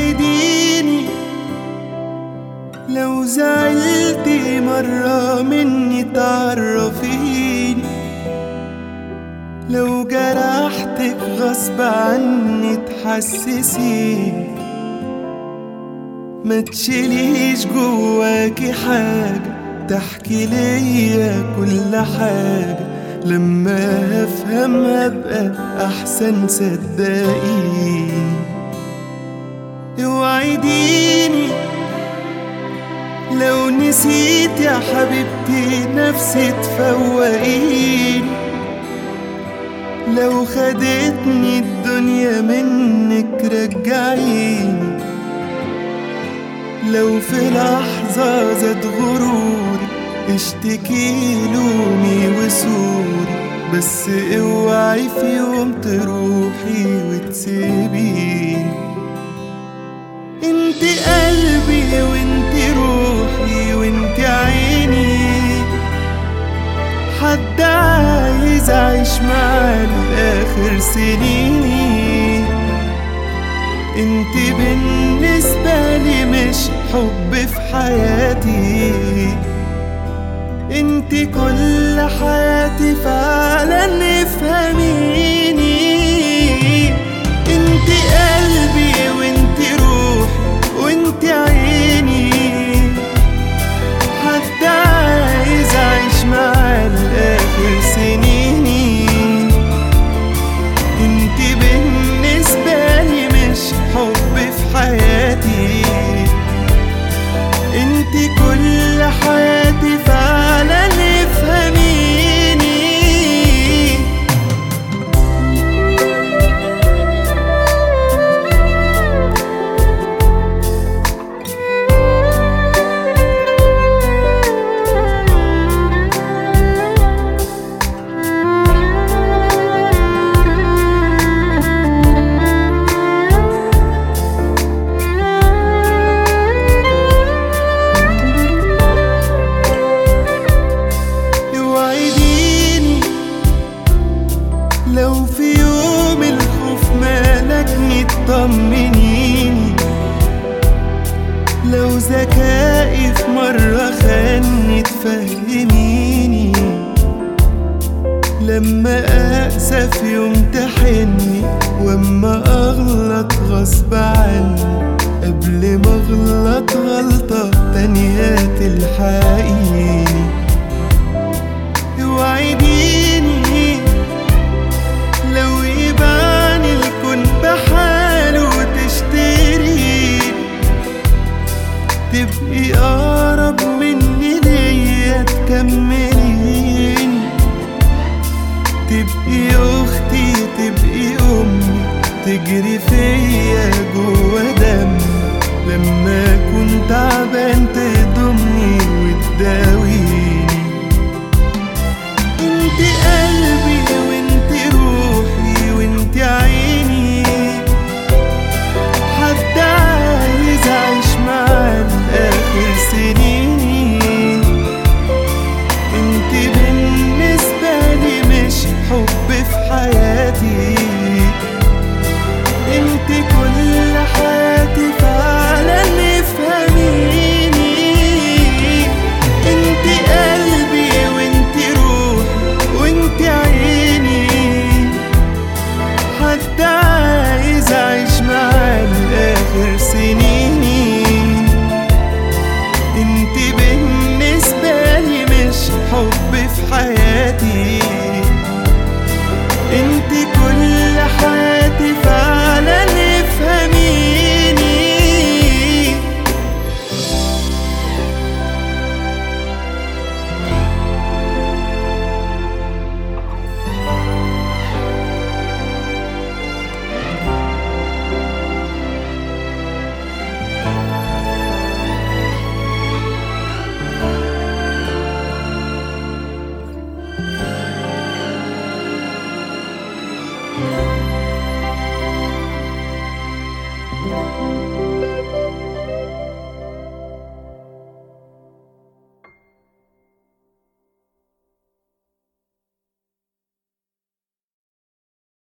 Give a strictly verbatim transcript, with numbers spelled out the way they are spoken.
اوعديني لو زعلتي مرة مني تعرفيني، لو جرحتك غصب عني تحسسيني، ما تشيليش جواكي حاجة تحكي ليا كل حاجة، لما هفهم هبقى أحسن صدقيني. اوعديني لو نسيت يا حبيبتي نفسي تفوقيني، لو خدتني الدنيا منك رجعيني، لو في لحظة زاد غروري اشتكي لومي وسوري، بس اوعي في يوم تروحي وتسيبيني. انت قلبي وانت روحي وانت عيني، حد عايز اعيش معاه لاخر سنيني. انت بالنسبة لي مش حب في حياتي، انت كل حياتي فعلا افهميني. انت قلبي وانت روحي وانت عيني، حد عايز اعيش معاه لاخر سنيني. انت بالنسبة لي مش حب في حياتي، انت كل حياتي فعلا افهميني. لو في يوم الخوف مالكني تطمنيني، لو ذكائي في مرة خاني تفهميني، لما أقسى في يوم تحني، واما أغلط غصب عني، قبل ما أغلط غلطة تانية تلحقيني. اوعديني لو يبان الكون بحاله وتشتري، تبقي أقرب مني ليا تكمليني، تبقي أختي تبقي أمي تجري فيا جوا دمي، لما أكون تعبان تضمني وتداويني. انت قلبي وانت روحي وانت عيني، حد عايز اعيش معاه لاخر سنيني. انت بالنسبة لي مش حب في حياتي، انت كل حياتي فعلا افهميني. انت قلبي وانت روحي وانت عيني، حد عايز اعيش معاه لاخر سنيني. انت بالنسبة لي مش حب في حياتي، انت كل حياتي فعلا افهميني. Thank you.